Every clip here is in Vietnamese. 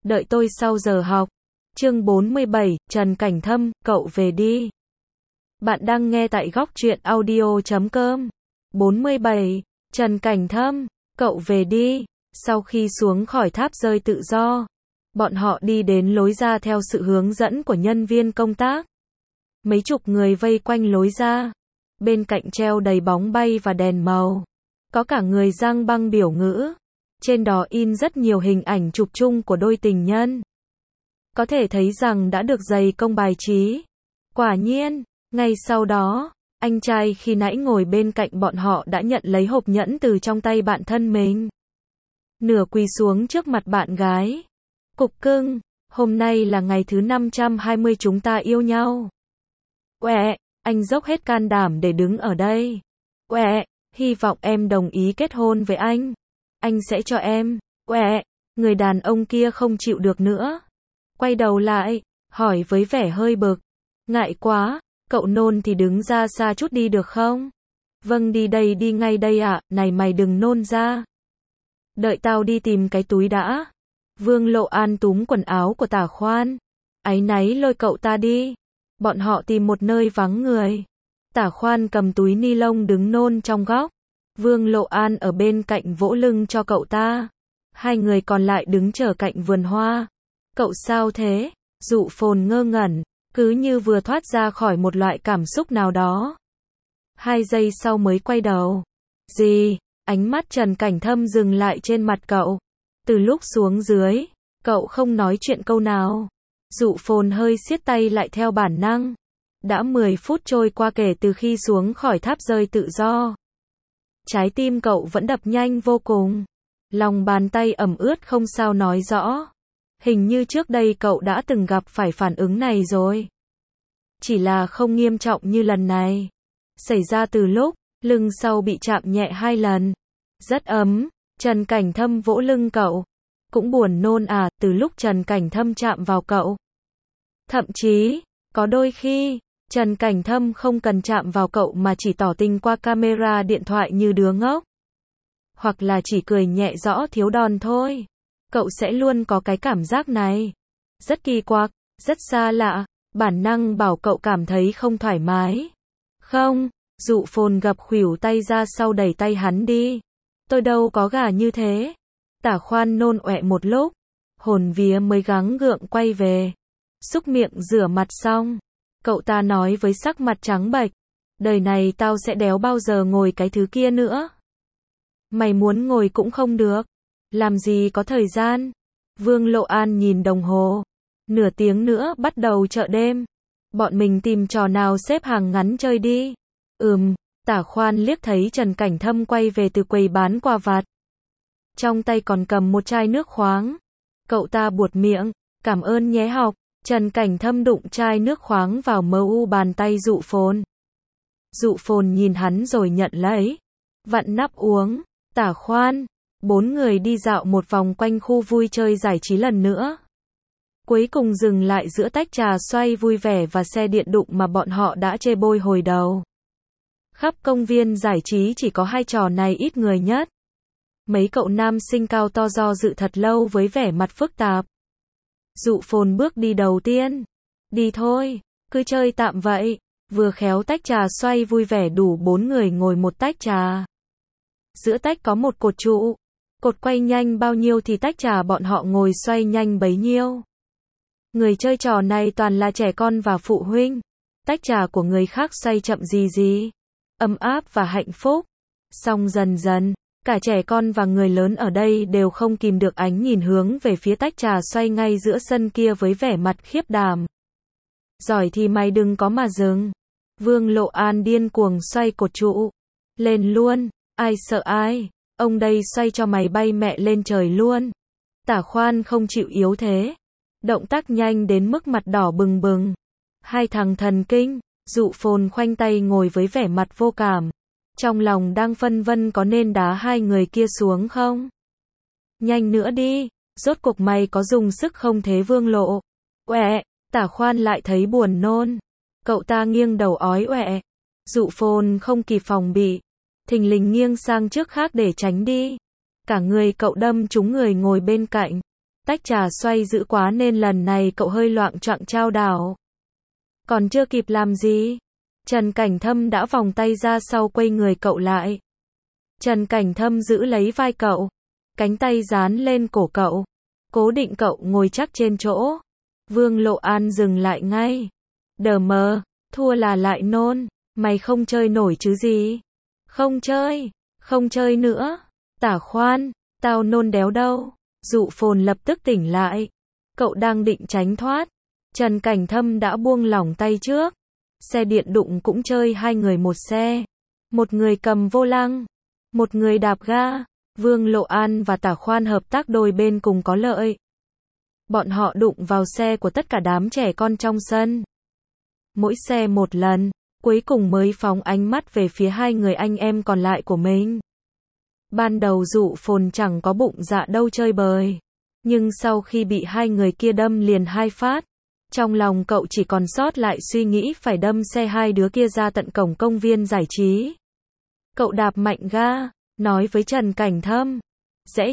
đợi tôi sau giờ học. Chương 47, Trần Cảnh Thâm, cậu về đi. Bạn đang nghe tại góc truyện audio.com. 47, Trần Cảnh Thâm, cậu về đi. Sau khi xuống khỏi tháp rơi tự do, bọn họ đi đến lối ra theo sự hướng dẫn của nhân viên công tác. Mấy chục người vây quanh lối ra. Bên cạnh treo đầy bóng bay và đèn màu. Có cả người giang băng biểu ngữ. Trên đó in rất nhiều hình ảnh chụp chung của đôi tình nhân. Có thể thấy rằng đã được dày công bài trí. Quả nhiên, ngay sau đó, anh trai khi nãy ngồi bên cạnh bọn họ đã nhận lấy hộp nhẫn từ trong tay bạn thân mình. Nửa quỳ xuống trước mặt bạn gái. Cục cưng, hôm nay là ngày thứ 520 chúng ta yêu nhau. Quẹ, anh dốc hết can đảm để đứng ở đây. Quẹ, hy vọng em đồng ý kết hôn với anh. Anh sẽ cho em. Quẹ, người đàn ông kia không chịu được nữa. Quay đầu lại, hỏi với vẻ hơi bực. Ngại quá, cậu nôn thì đứng ra xa chút đi được không? Vâng, đi đây, đi ngay đây ạ. Này mày đừng nôn ra. Đợi tao đi tìm cái túi đã. Vương Lộ An túm quần áo của Tả Khoan. Áy náy lôi cậu ta đi. Bọn họ tìm một nơi vắng người. Tả Khoan cầm túi ni lông đứng nôn trong góc. Vương Lộ An ở bên cạnh vỗ lưng cho cậu ta. Hai người còn lại đứng chờ cạnh vườn hoa. Cậu sao thế? Dụ Phồn ngơ ngẩn, cứ như vừa thoát ra khỏi một loại cảm xúc nào đó. 2 giây sau mới quay đầu. Gì? Ánh mắt Trần Cảnh Thâm dừng lại trên mặt cậu. Từ lúc xuống dưới, cậu không nói chuyện câu nào. Dụ Phồn hơi siết tay lại theo bản năng. Đã 10 phút trôi qua kể từ khi xuống khỏi tháp rơi tự do. Trái tim cậu vẫn đập nhanh vô cùng. Lòng bàn tay ẩm ướt không sao nói rõ. Hình như trước đây cậu đã từng gặp phải phản ứng này rồi. Chỉ là không nghiêm trọng như lần này. Xảy ra từ lúc lưng sau bị chạm nhẹ 2 lần. Rất ấm. Trần Cảnh Thâm vỗ lưng cậu. Cũng buồn nôn à, từ lúc Trần Cảnh Thâm chạm vào cậu. Thậm chí, có đôi khi, Trần Cảnh Thâm không cần chạm vào cậu mà chỉ tỏ tình qua camera điện thoại như đứa ngốc. Hoặc là chỉ cười nhẹ rõ thiếu đòn thôi. Cậu sẽ luôn có cái cảm giác này. Rất kỳ quặc, rất xa lạ, bản năng bảo cậu cảm thấy không thoải mái. Không, Dụ Phồn gập khuỷu tay ra sau đẩy tay hắn đi. Tôi đâu có gà như thế. Tả Khoan nôn ọe một lúc. Hồn vía mới gắng gượng quay về. Xúc miệng rửa mặt xong. Cậu ta nói với sắc mặt trắng bệch. Đời này tao sẽ đéo bao giờ ngồi cái thứ kia nữa. Mày muốn ngồi cũng không được. Làm gì có thời gian. Vương Lộ An nhìn đồng hồ. Nửa tiếng nữa bắt đầu chợ đêm. Bọn mình tìm trò nào xếp hàng ngắn chơi đi. Tả Khoan liếc thấy Trần Cảnh Thâm quay về từ quầy bán quà vặt. Trong tay còn cầm một chai nước khoáng. Cậu ta buột miệng. Cảm ơn nhé học. Trần Cảnh Thâm đụng chai nước khoáng vào mu bàn tay Dụ Phồn. Dụ Phồn nhìn hắn rồi nhận lấy. Vặn nắp uống. Tả Khoan. 4 người đi dạo một vòng quanh khu vui chơi giải trí lần nữa. Cuối cùng dừng lại giữa tách trà xoay vui vẻ và xe điện đụng mà bọn họ đã chê bôi hồi đầu. Khắp công viên giải trí chỉ có 2 trò này ít người nhất. Mấy cậu nam sinh cao to do dự thật lâu với vẻ mặt phức tạp. Dụ Phồn bước đi đầu tiên. Đi thôi, cứ chơi tạm vậy. Vừa khéo tách trà xoay vui vẻ đủ 4 người ngồi một tách trà. Giữa tách có một cột trụ. Cột quay nhanh bao nhiêu thì tách trà bọn họ ngồi xoay nhanh bấy nhiêu. Người chơi trò này toàn là trẻ con và phụ huynh. Tách trà của người khác xoay chậm gì. Ấm áp và hạnh phúc. Xong dần dần, cả trẻ con và người lớn ở đây đều không kìm được ánh nhìn hướng về phía tách trà xoay ngay giữa sân kia với vẻ mặt khiếp đảm. Giỏi thì mày đừng có mà dừng. Vương Lộ An điên cuồng xoay cột trụ. Lên luôn, ai sợ ai. Ông đây xoay cho mày bay mẹ lên trời luôn. Tả Khoan không chịu yếu thế. Động tác nhanh đến mức mặt đỏ bừng bừng. 2 thằng thần kinh. Dụ Phồn khoanh tay ngồi với vẻ mặt vô cảm. Trong lòng đang phân vân có nên đá 2 người kia xuống không? Nhanh nữa đi. Rốt cuộc mày có dùng sức không thế Vương Lộ? Uẹ. Tả Khoan lại thấy buồn nôn. Cậu ta nghiêng đầu ói uẹ. Dụ Phồn không kịp phòng bị. Thình lình nghiêng sang trước khác để tránh đi. Cả người cậu đâm trúng người ngồi bên cạnh. Tách trà xoay dữ quá nên lần này cậu hơi loạng choạng chao đảo. Còn chưa kịp làm gì, Trần Cảnh Thâm đã vòng tay ra sau quay người cậu lại. Trần Cảnh Thâm giữ lấy vai cậu, cánh tay dán lên cổ cậu, cố định cậu ngồi chắc trên chỗ. Vương Lộ An dừng lại ngay. Đờ mờ, thua là lại nôn, mày không chơi nổi chứ gì. Không chơi nữa. Tả Khoan, tao nôn đéo đâu. Dụ Phồn lập tức tỉnh lại. Cậu đang định tránh thoát. Trần Cảnh Thâm đã buông lỏng tay trước. Xe điện đụng cũng chơi hai người một xe. Một người cầm vô lăng, một người đạp ga. Vương Lộ An và Tả Khoan hợp tác đôi bên cùng có lợi. Bọn họ đụng vào xe của tất cả đám trẻ con trong sân. Mỗi xe một lần, cuối cùng mới phóng ánh mắt về phía hai người anh em còn lại của mình. Ban đầu Dụ Phồn chẳng có bụng dạ đâu chơi bời. Nhưng sau khi bị hai người kia đâm liền hai phát, trong lòng cậu chỉ còn sót lại suy nghĩ phải đâm xe hai đứa kia ra tận cổng công viên giải trí. Cậu đạp mạnh ga, nói với Trần Cảnh Thâm. Rẽ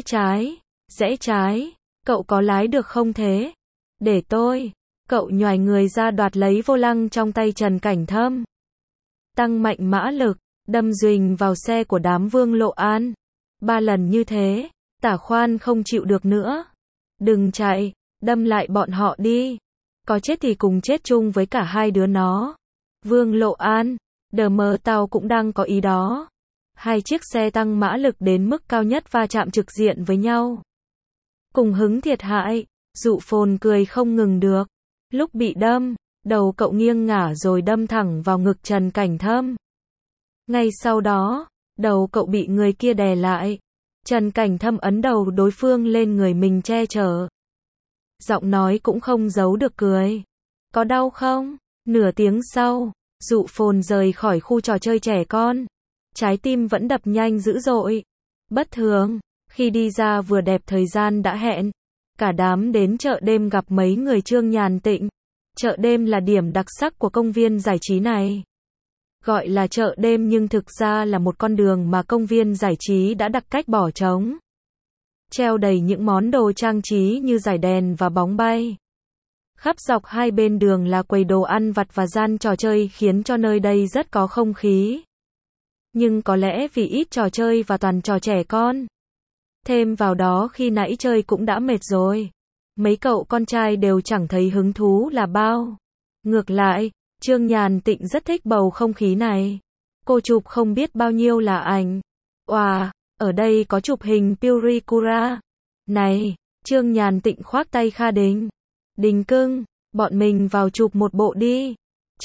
trái, cậu có lái được không thế? Để tôi. Cậu nhoài người ra đoạt lấy vô lăng trong tay Trần Cảnh Thâm. Tăng mạnh mã lực, đâm duỳnh vào xe của đám Vương Lộ An. 3 lần như thế, Tả Khoan không chịu được nữa. Đừng chạy, đâm lại bọn họ đi. Có chết thì cùng chết chung với cả hai đứa nó. Vương Lộ An, đờ mờ tao cũng đang có ý đó. Hai chiếc xe tăng mã lực đến mức cao nhất va chạm trực diện với nhau. Cùng hứng thiệt hại, Dụ Phồn cười không ngừng được. Lúc bị đâm, đầu cậu nghiêng ngả rồi đâm thẳng vào ngực Trần Cảnh Thâm. Ngay sau đó, đầu cậu bị người kia đè lại. Trần Cảnh Thâm ấn đầu đối phương lên người mình che chở. Giọng nói cũng không giấu được cười. Có đau không? Nửa tiếng sau, Dụ Phồn rời khỏi khu trò chơi trẻ con. Trái tim vẫn đập nhanh dữ dội. Bất thường, khi đi ra vừa đẹp thời gian đã hẹn. Cả đám đến chợ đêm gặp mấy người Trương Nhàn Tịnh. Chợ đêm là điểm đặc sắc của công viên giải trí này. Gọi là chợ đêm nhưng thực ra là một con đường mà công viên giải trí đã đặt cách bỏ trống. Treo đầy những món đồ trang trí như dải đèn và bóng bay. Khắp dọc hai bên đường là quầy đồ ăn vặt và gian trò chơi khiến cho nơi đây rất có không khí. Nhưng có lẽ vì ít trò chơi và toàn trò trẻ con. Thêm vào đó khi nãy chơi cũng đã mệt rồi. Mấy cậu con trai đều chẳng thấy hứng thú là bao. Ngược lại, Trương Nhàn Tịnh rất thích bầu không khí này. Cô chụp không biết bao nhiêu là ảnh. Wow, ở đây có chụp hình Purikura. Này, Trương Nhàn Tịnh khoác tay Kha Đình. Đình cưng, bọn mình vào chụp một bộ đi.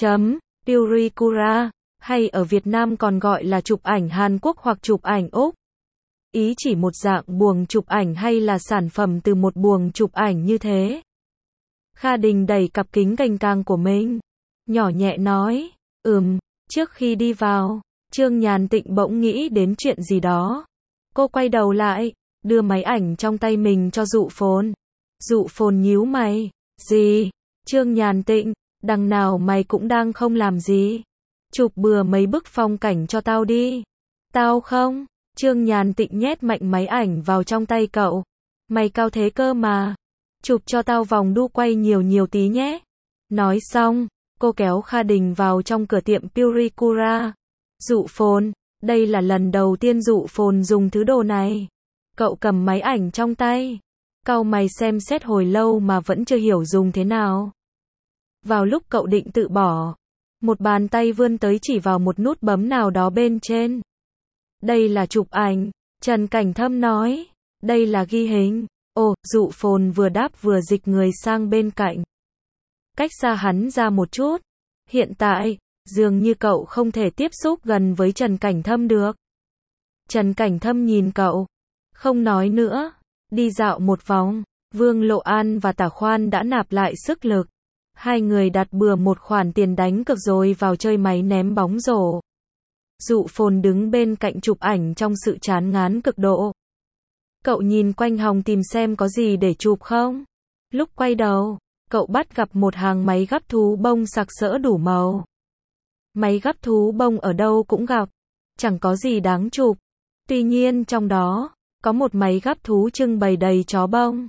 Purikura, hay ở Việt Nam còn gọi là chụp ảnh Hàn Quốc hoặc chụp ảnh Úc. Ý chỉ một dạng buồng chụp ảnh hay là sản phẩm từ một buồng chụp ảnh như thế. Kha Đình đẩy cặp kính gành càng của mình. Nhỏ nhẹ nói, trước khi đi vào, Trương Nhàn Tịnh bỗng nghĩ đến chuyện gì đó. Cô quay đầu lại, đưa máy ảnh trong tay mình cho Dụ Phồn. Dụ Phồn nhíu mày, gì? Trương Nhàn Tịnh, đằng nào mày cũng đang không làm gì. Chụp bừa mấy bức phong cảnh cho tao đi. Tao không? Trương Nhàn Tịnh nhét mạnh máy ảnh vào trong tay cậu. Mày cao thế cơ mà. Chụp cho tao vòng đu quay nhiều tí nhé. Nói xong, cô kéo Kha Đình vào trong cửa tiệm Purikura. Dụ Phồn, đây là lần đầu tiên Dụ Phồn dùng thứ đồ này. Cậu cầm máy ảnh trong tay. Cau mày xem xét hồi lâu mà vẫn chưa hiểu dùng thế nào. Vào lúc cậu định tự bỏ, một bàn tay vươn tới chỉ vào một nút bấm nào đó bên trên. Đây là chụp ảnh, Trần Cảnh Thâm nói. Đây là ghi hình. Ồ, Dụ Phồn vừa đáp vừa dịch người sang bên cạnh. Cách xa hắn ra một chút. Hiện tại, dường như cậu không thể tiếp xúc gần với Trần Cảnh Thâm được. Trần Cảnh Thâm nhìn cậu. Không nói nữa. Đi dạo một vòng, Vương Lộ An và Tả Khoan đã nạp lại sức lực. Hai người đặt bừa một khoản tiền đánh cược rồi vào chơi máy ném bóng rổ. Dụ Phồn đứng bên cạnh chụp ảnh trong sự chán ngán cực độ. Cậu nhìn quanh hòng tìm xem có gì để chụp không. Lúc quay đầu, cậu bắt gặp một hàng máy gắp thú bông sặc sỡ đủ màu. Máy gắp thú bông ở đâu cũng gặp, chẳng có gì đáng chụp. Tuy nhiên trong đó, có một máy gắp thú trưng bày đầy chó bông.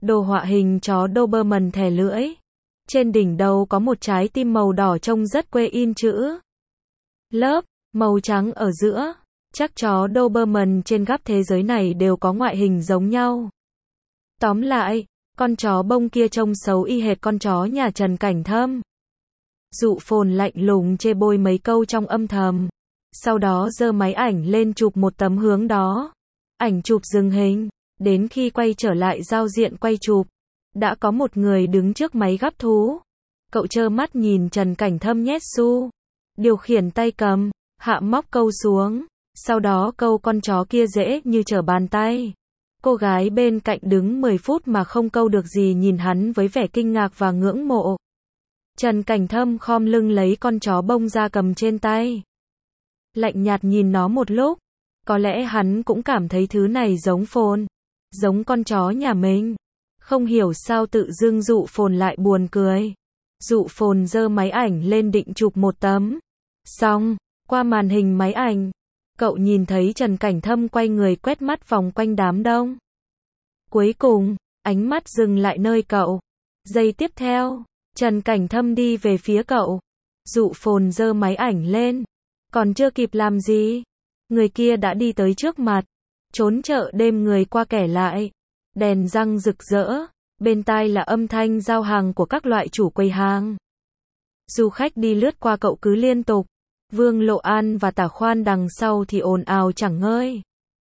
Đồ họa hình chó Doberman thè lưỡi. Trên đỉnh đầu có một trái tim màu đỏ trông rất quê, in chữ lớp màu trắng ở giữa. Chắc chó Doberman trên khắp thế giới này đều có ngoại hình giống nhau. Tóm lại, con chó bông kia trông xấu y hệt con chó nhà Trần Cảnh Thâm. Dụ Phồn lạnh lùng chê bôi mấy câu trong âm thầm. Sau đó giơ máy ảnh lên chụp một tấm hướng đó. Ảnh chụp dừng hình. Đến khi quay trở lại giao diện quay chụp, đã có một người đứng trước máy gắp thú. Cậu trơ mắt nhìn Trần Cảnh Thâm nhét xu, điều khiển tay cầm, hạ móc câu xuống. Sau đó câu con chó kia dễ như trở bàn tay. Cô gái bên cạnh đứng 10 phút mà không câu được gì, nhìn hắn với vẻ kinh ngạc và ngưỡng mộ. Trần Cảnh Thâm khom lưng lấy con chó bông ra cầm trên tay. Lạnh nhạt nhìn nó một lúc. Có lẽ hắn cũng cảm thấy thứ này giống Phồn, giống con chó nhà mình. Không hiểu sao tự dưng Dụ Phồn lại buồn cười. Dụ Phồn giơ máy ảnh lên định chụp một tấm. Xong, qua màn hình máy ảnh, cậu nhìn thấy Trần Cảnh Thâm quay người quét mắt vòng quanh đám đông. Cuối cùng, ánh mắt dừng lại nơi cậu. Giây tiếp theo, Trần Cảnh Thâm đi về phía cậu. Dụ Phồn giơ máy ảnh lên. Còn chưa kịp làm gì, người kia đã đi tới trước mặt. Trốn chợ đêm người qua kẻ lại. Đèn răng rực rỡ. Bên tai là âm thanh giao hàng của các loại chủ quầy hàng. Du khách đi lướt qua cậu cứ liên tục. Vương Lộ An và Tả Khoan đằng sau thì ồn ào chẳng ngơi.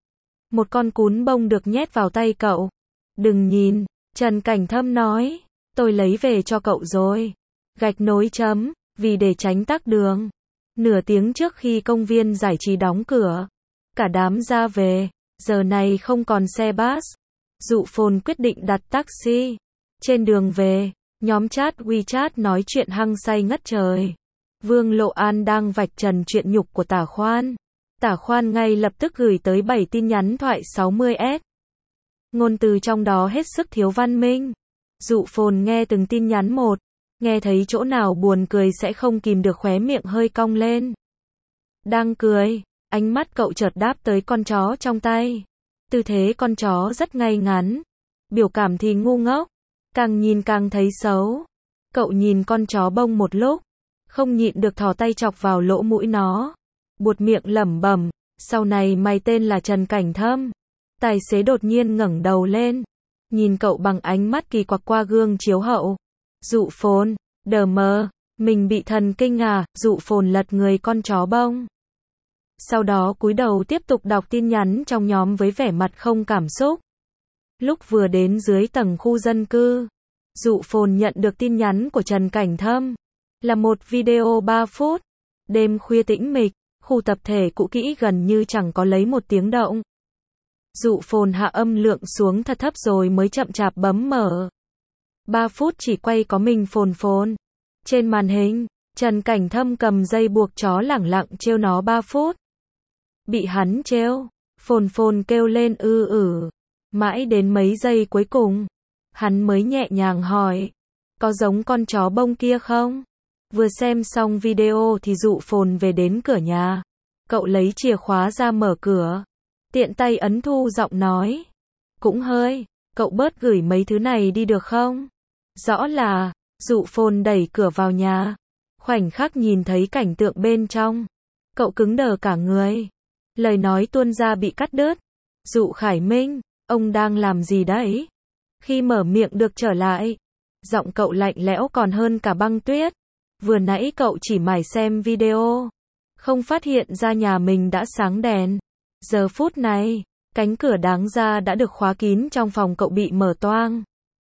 Một con cún bông được nhét vào tay cậu. Đừng nhìn, Trần Cảnh Thâm nói. Tôi lấy về cho cậu rồi. Gạch nối chấm, vì để tránh tắc đường. Nửa tiếng trước khi công viên giải trí đóng cửa, cả đám ra về. Giờ này không còn xe bus. Dụ Phồn quyết định đặt taxi. Trên đường về, nhóm chat WeChat nói chuyện hăng say ngất trời. Vương Lộ An đang vạch trần chuyện nhục của Tả Khoan. Tả Khoan ngay lập tức gửi tới 7 tin nhắn thoại 60S. Ngôn từ trong đó hết sức thiếu văn minh. Dụ Phồn nghe từng tin nhắn một, nghe thấy chỗ nào buồn cười sẽ không kìm được khóe miệng hơi cong lên. Đang cười, ánh mắt cậu chợt đáp tới con chó trong tay. Tư thế con chó rất ngay ngắn, biểu cảm thì ngu ngốc, càng nhìn càng thấy xấu. Cậu nhìn con chó bông một lúc, không nhịn được thò tay chọc vào lỗ mũi nó, buột miệng lẩm bẩm, sau này mày tên là Trần Cảnh Thâm. Tài xế đột nhiên ngẩng đầu lên, nhìn cậu bằng ánh mắt kỳ quặc qua gương chiếu hậu. Dụ Phồn, đờ mờ, mình bị thần kinh à? Dụ Phồn lật người con chó bông. Sau đó cúi đầu tiếp tục đọc tin nhắn trong nhóm với vẻ mặt không cảm xúc. Lúc vừa đến dưới tầng khu dân cư, Dụ Phồn nhận được tin nhắn của Trần Cảnh Thâm. Là một video 3 phút. Đêm khuya tĩnh mịch, khu tập thể cũ kỹ gần như chẳng có lấy một tiếng động. Dụ Phồn hạ âm lượng xuống thật thấp rồi mới chậm chạp bấm mở. 3 phút chỉ quay có mình Phồn. Trên màn hình, Trần Cảnh Thâm cầm dây buộc chó lẳng lặng trêu nó 3 phút. Bị hắn trêu, Phồn kêu lên mãi đến mấy giây cuối cùng, hắn mới nhẹ nhàng hỏi, có giống con chó bông kia không? Vừa xem xong video thì Dụ Phồn về đến cửa nhà. Cậu lấy chìa khóa ra mở cửa, tiện tay ấn thu giọng nói. Cũng hơi, cậu bớt gửi mấy thứ này đi được không? Rõ là, Dụ Phồn đẩy cửa vào nhà. Khoảnh khắc nhìn thấy cảnh tượng bên trong, cậu cứng đờ cả người. Lời nói tuôn ra bị cắt đứt. Dụ Khải Minh, ông đang làm gì đấy? Khi mở miệng được trở lại, giọng cậu lạnh lẽo còn hơn cả băng tuyết. Vừa nãy cậu chỉ mải xem video, không phát hiện ra nhà mình đã sáng đèn. Giờ phút này, cánh cửa đáng ra đã được khóa kín trong phòng cậu bị mở toang.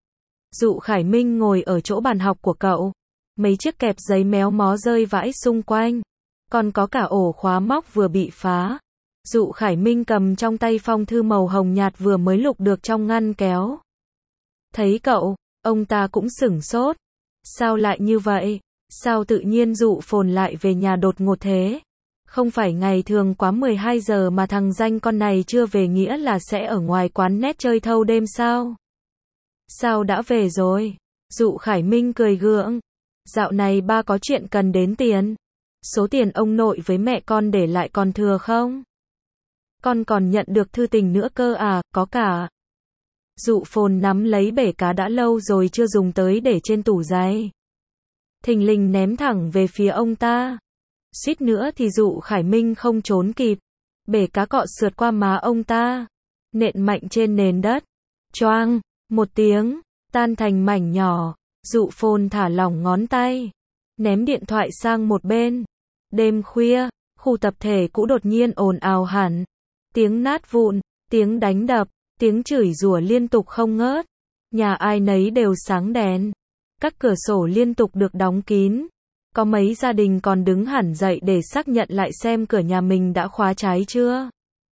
Dụ Khải Minh ngồi ở chỗ bàn học của cậu. Mấy chiếc kẹp giấy méo mó rơi vãi xung quanh. Còn có cả ổ khóa móc vừa bị phá. Dụ Khải Minh cầm trong tay phong thư màu hồng nhạt vừa mới lục được trong ngăn kéo. Thấy cậu, ông ta cũng sửng sốt. Sao lại như vậy? Sao tự nhiên Dụ Phồn lại về nhà đột ngột thế? Không phải ngày thường quá 12 giờ mà thằng danh con này chưa về nghĩa là sẽ ở ngoài quán net chơi thâu đêm sao? Sao đã về rồi? Dụ Khải Minh cười gượng. Dạo này ba có chuyện cần đến tiền. Số tiền ông nội với mẹ con để lại còn thừa không? Con còn nhận được thư tình nữa cơ à? Có cả. Dụ Phồn nắm lấy bể cá đã lâu rồi chưa dùng tới để trên tủ giày. Thình lình ném thẳng về phía ông ta. Suýt nữa thì Dụ Khải Minh không trốn kịp. Bể cá cọ sượt qua má ông ta, nện mạnh trên nền đất. Choang, một tiếng, tan thành mảnh nhỏ. Dụ Phồn thả lỏng ngón tay, ném điện thoại sang một bên. Đêm khuya, khu tập thể cũ đột nhiên ồn ào hẳn. Tiếng nát vụn, tiếng đánh đập, tiếng chửi rủa liên tục không ngớt. Nhà ai nấy đều sáng đèn. Các cửa sổ liên tục được đóng kín. Có mấy gia đình còn đứng hẳn dậy để xác nhận lại xem cửa nhà mình đã khóa trái chưa.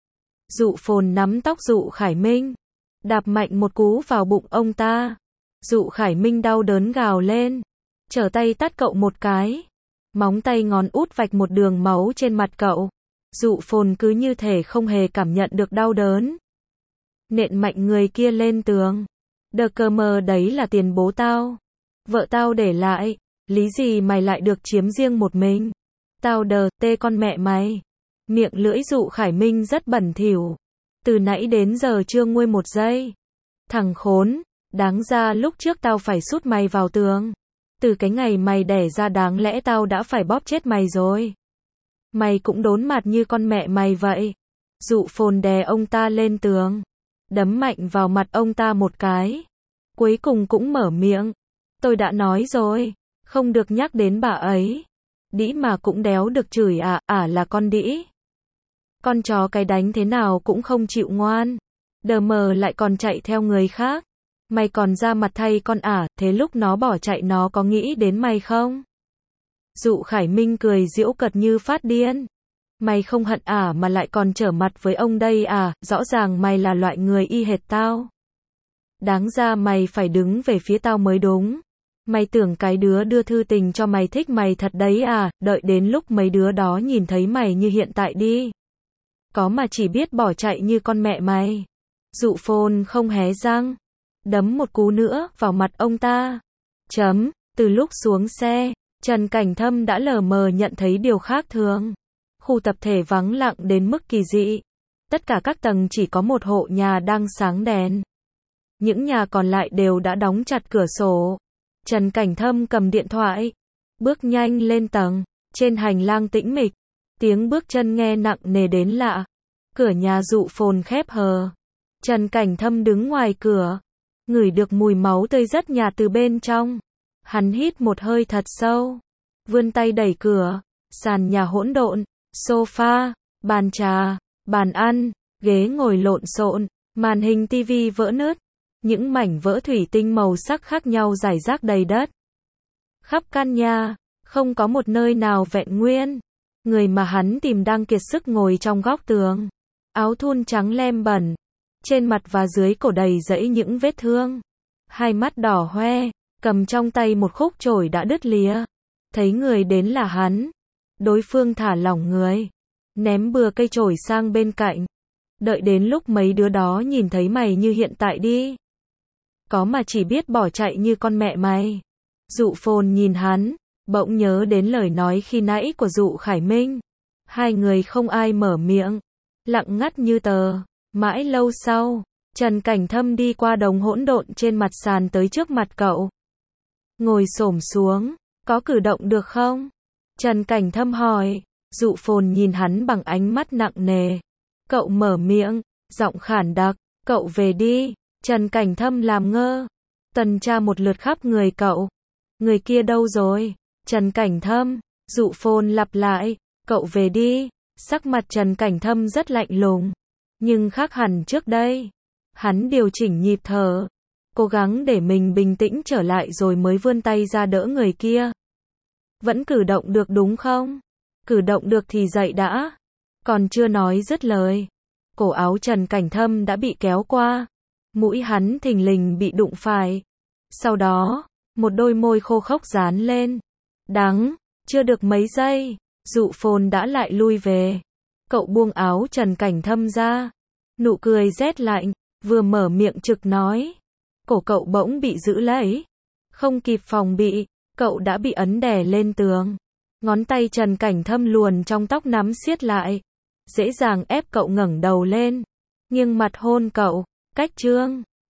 Dụ Phồn nắm tóc Dụ Khải Minh, đạp mạnh một cú vào bụng ông ta. Dụ Khải Minh đau đớn gào lên, trở tay tát cậu một cái. Móng tay ngón út vạch một đường máu trên mặt cậu. Dụ Phồn cứ như thể không hề cảm nhận được đau đớn. Nện mạnh người kia lên tường. Đờ cơ mờ đấy là tiền bố tao. Vợ tao để lại. Lý gì mày lại được chiếm riêng một mình? Tao đờ tê con mẹ mày. Miệng lưỡi Dụ Khải Minh rất bẩn thỉu. Từ nãy đến giờ chưa nguôi một giây. Thằng khốn, đáng ra lúc trước tao phải sút mày vào tường. Từ cái ngày mày đẻ ra đáng lẽ tao đã phải bóp chết mày rồi. Mày cũng đốn mặt như con mẹ mày vậy. Dụ Phồn đè ông ta lên tường, đấm mạnh vào mặt ông ta một cái. Cuối cùng cũng mở miệng. Tôi đã nói rồi, không được nhắc đến bà ấy. Đĩ mà cũng đéo được chửi là con đĩ. Con chó cái đánh thế nào cũng không chịu ngoan. Đờ mờ lại còn chạy theo người khác. Mày còn ra mặt thay con thế lúc nó bỏ chạy nó có nghĩ đến mày không? Dụ Khải Minh cười giễu cợt như phát điên. Mày không hận mà lại còn trở mặt với ông đây rõ ràng mày là loại người y hệt tao. Đáng ra mày phải đứng về phía tao mới đúng. Mày tưởng cái đứa đưa thư tình cho mày thích mày thật đấy đợi đến lúc mấy đứa đó nhìn thấy mày như hiện tại đi. Có mà chỉ biết bỏ chạy như con mẹ mày. Dụ Phồn không hé răng, đấm một cú nữa vào mặt ông ta. Từ lúc xuống xe, Trần Cảnh Thâm đã lờ mờ nhận thấy điều khác thường. Khu tập thể vắng lặng đến mức kỳ dị. Tất cả các tầng chỉ có một hộ nhà đang sáng đèn. Những nhà còn lại đều đã đóng chặt cửa sổ. Trần Cảnh Thâm cầm điện thoại, bước nhanh lên tầng. Trên hành lang tĩnh mịch, tiếng bước chân nghe nặng nề đến lạ. Cửa nhà Dụ Phồn khép hờ. Trần Cảnh Thâm đứng ngoài cửa, ngửi được mùi máu tươi rất nhạt từ bên trong. Hắn hít một hơi thật sâu, vươn tay đẩy cửa. Sàn nhà hỗn độn, sofa, bàn trà, bàn ăn, ghế ngồi lộn xộn, màn hình tivi vỡ nứt, những mảnh vỡ thủy tinh màu sắc khác nhau rải rác đầy đất. Khắp căn nhà, không có một nơi nào vẹn nguyên. Người mà hắn tìm đang kiệt sức ngồi trong góc tường, áo thun trắng lem bẩn, trên mặt và dưới cổ đầy rẫy những vết thương. Hai mắt đỏ hoe, cầm trong tay một khúc chổi đã đứt lìa. Thấy người đến là hắn, đối phương thả lỏng người, ném bừa cây chổi sang bên cạnh. Đợi đến lúc mấy đứa đó nhìn thấy mày như hiện tại đi. Có mà chỉ biết bỏ chạy như con mẹ mày. Dụ Phồn nhìn hắn, bỗng nhớ đến lời nói khi nãy của Dụ Khải Minh. Hai người không ai mở miệng, lặng ngắt như tờ. Mãi lâu sau, Trần Cảnh Thâm đi qua đống hỗn độn trên mặt sàn tới trước mặt cậu. Ngồi xổm xuống, có cử động được không? Trần Cảnh Thâm hỏi. Dụ Phồn nhìn hắn bằng ánh mắt nặng nề. Cậu mở miệng, giọng khản đặc, cậu về đi. Trần Cảnh Thâm làm ngơ, tuần tra một lượt khắp người cậu. Người kia đâu rồi? Trần Cảnh Thâm. Dụ Phồn lặp lại, cậu về đi. Sắc mặt Trần Cảnh Thâm rất lạnh lùng, nhưng khác hẳn trước đây. Hắn điều chỉnh nhịp thở, cố gắng để mình bình tĩnh trở lại rồi mới vươn tay ra đỡ người kia. Vẫn cử động được đúng không? Cử động được thì dậy đã. Còn chưa nói dứt lời, cổ áo Trần Cảnh Thâm đã bị kéo qua. Mũi hắn thình lình bị đụng phải. Sau đó, một đôi môi khô khốc dán lên. Đắng, chưa được mấy giây, Dụ Phồn đã lại lui về. Cậu buông áo Trần Cảnh Thâm ra. Nụ cười rét lạnh, vừa mở miệng trực nói. Cổ cậu bỗng bị giữ lấy. Không kịp phòng bị, cậu đã bị ấn đè lên tường. Ngón tay Trần Cảnh Thâm luồn trong tóc nắm siết lại. Dễ dàng ép cậu ngẩng đầu lên. Nghiêng mặt hôn cậu, cách chương.